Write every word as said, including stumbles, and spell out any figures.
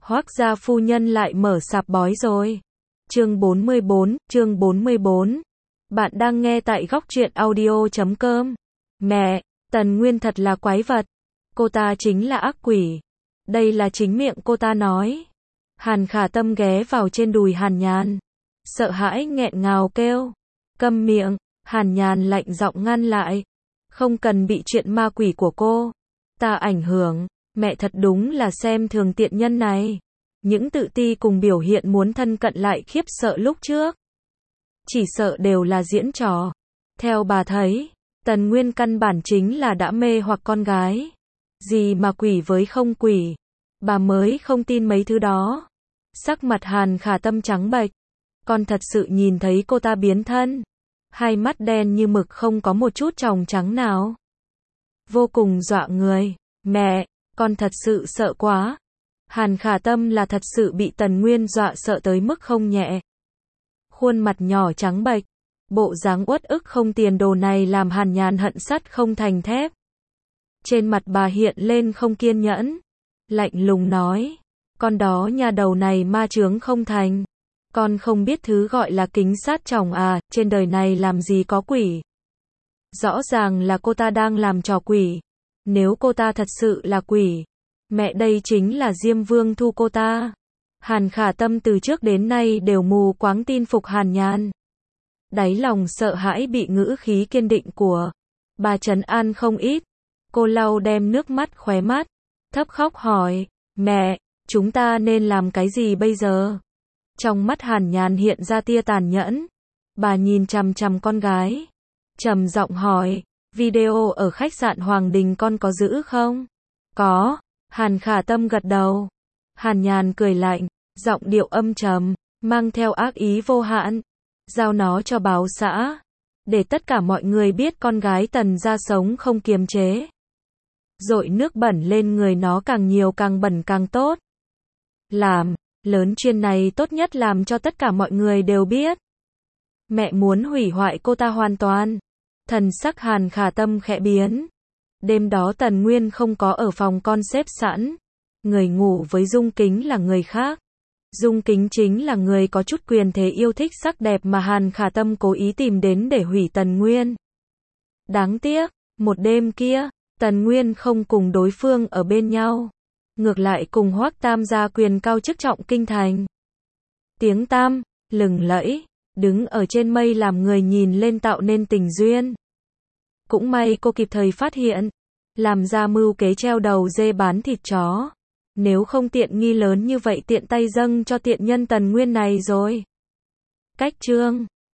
Hoác gia phu nhân lại mở sạp bói rồi. Chương bốn mươi bốn, chương bốn mươi bốn. Bạn đang nghe tại góc truyện audio chấm com. Mẹ, Tần Nguyên thật là quái vật. Cô ta chính là ác quỷ. Đây là chính miệng cô ta nói. Hàn Khả Tâm ghé vào trên đùi Hàn Nhàn. Sợ hãi nghẹn ngào kêu. Câm miệng, Hàn Nhàn lạnh giọng ngăn lại. Không cần bị chuyện ma quỷ của cô ta ảnh hưởng. Mẹ thật đúng là xem thường tiện nhân này. Những tự ti cùng biểu hiện muốn thân cận lại khiếp sợ lúc trước. Chỉ sợ đều là diễn trò. Theo bà thấy, Tần Nguyên căn bản chính là đã mê hoặc con gái. Gì mà quỷ với không quỷ. Bà mới không tin mấy thứ đó. Sắc mặt Hàn Khả Tâm trắng bệch. Con thật sự nhìn thấy cô ta biến thân. Hai mắt đen như mực không có một chút tròng trắng nào. Vô cùng dọa người. Mẹ, con thật sự sợ quá. Hàn Khả Tâm là thật sự bị Tần Nguyên dọa sợ tới mức không nhẹ. Khuôn mặt nhỏ trắng bệch, bộ dáng uất ức không tiền đồ này làm Hàn Nhàn hận sắt không thành thép. Trên mặt bà hiện lên không kiên nhẫn, lạnh lùng nói, con đó nhà đầu này ma chướng không thành. Con không biết thứ gọi là kính sát chồng à, trên đời này làm gì có quỷ. Rõ ràng là cô ta đang làm trò quỷ. Nếu cô ta thật sự là quỷ, mẹ đây chính là Diêm Vương thu cô ta. Hàn Khả Tâm từ trước đến nay đều mù quáng tin phục Hàn Nhàn. Đáy lòng sợ hãi bị ngữ khí kiên định của bà trấn an không ít. Cô lau đem nước mắt khóe mắt, thấp khóc hỏi, mẹ, chúng ta nên làm cái gì bây giờ? Trong mắt Hàn Nhàn hiện ra tia tàn nhẫn. Bà nhìn chằm chằm con gái, trầm giọng hỏi, video ở khách sạn Hoàng Đình con có giữ không? Có. Hàn Khả Tâm gật đầu. Hàn Nhàn cười lạnh, giọng điệu âm trầm, mang theo ác ý vô hạn. Giao nó cho báo xã, để tất cả mọi người biết con gái Tần gia sống không kiềm chế. Dội nước bẩn lên người nó càng nhiều càng bẩn càng tốt. Làm, lớn chuyện này tốt nhất làm cho tất cả mọi người đều biết. Mẹ muốn hủy hoại cô ta hoàn toàn. Thần sắc Hàn Khả Tâm khẽ biến. Đêm đó Tần Nguyên không có ở phòng con xếp sẵn. Người ngủ với Dung Kính là người khác. Dung Kính chính là người có chút quyền thế yêu thích sắc đẹp mà Hàn Khả Tâm cố ý tìm đến để hủy Tần Nguyên. Đáng tiếc, một đêm kia, Tần Nguyên không cùng đối phương ở bên nhau. Ngược lại cùng Hoác Tam gia quyền cao chức trọng kinh thành. Tiếng tam, lừng lẫy, đứng ở trên mây làm người nhìn lên tạo nên tình duyên. Cũng may cô kịp thời phát hiện, làm ra mưu kế treo đầu dê bán thịt chó. Nếu không tiện nghi lớn như vậy tiện tay dâng cho tiện nhân Tần Nguyên này rồi. Cách chương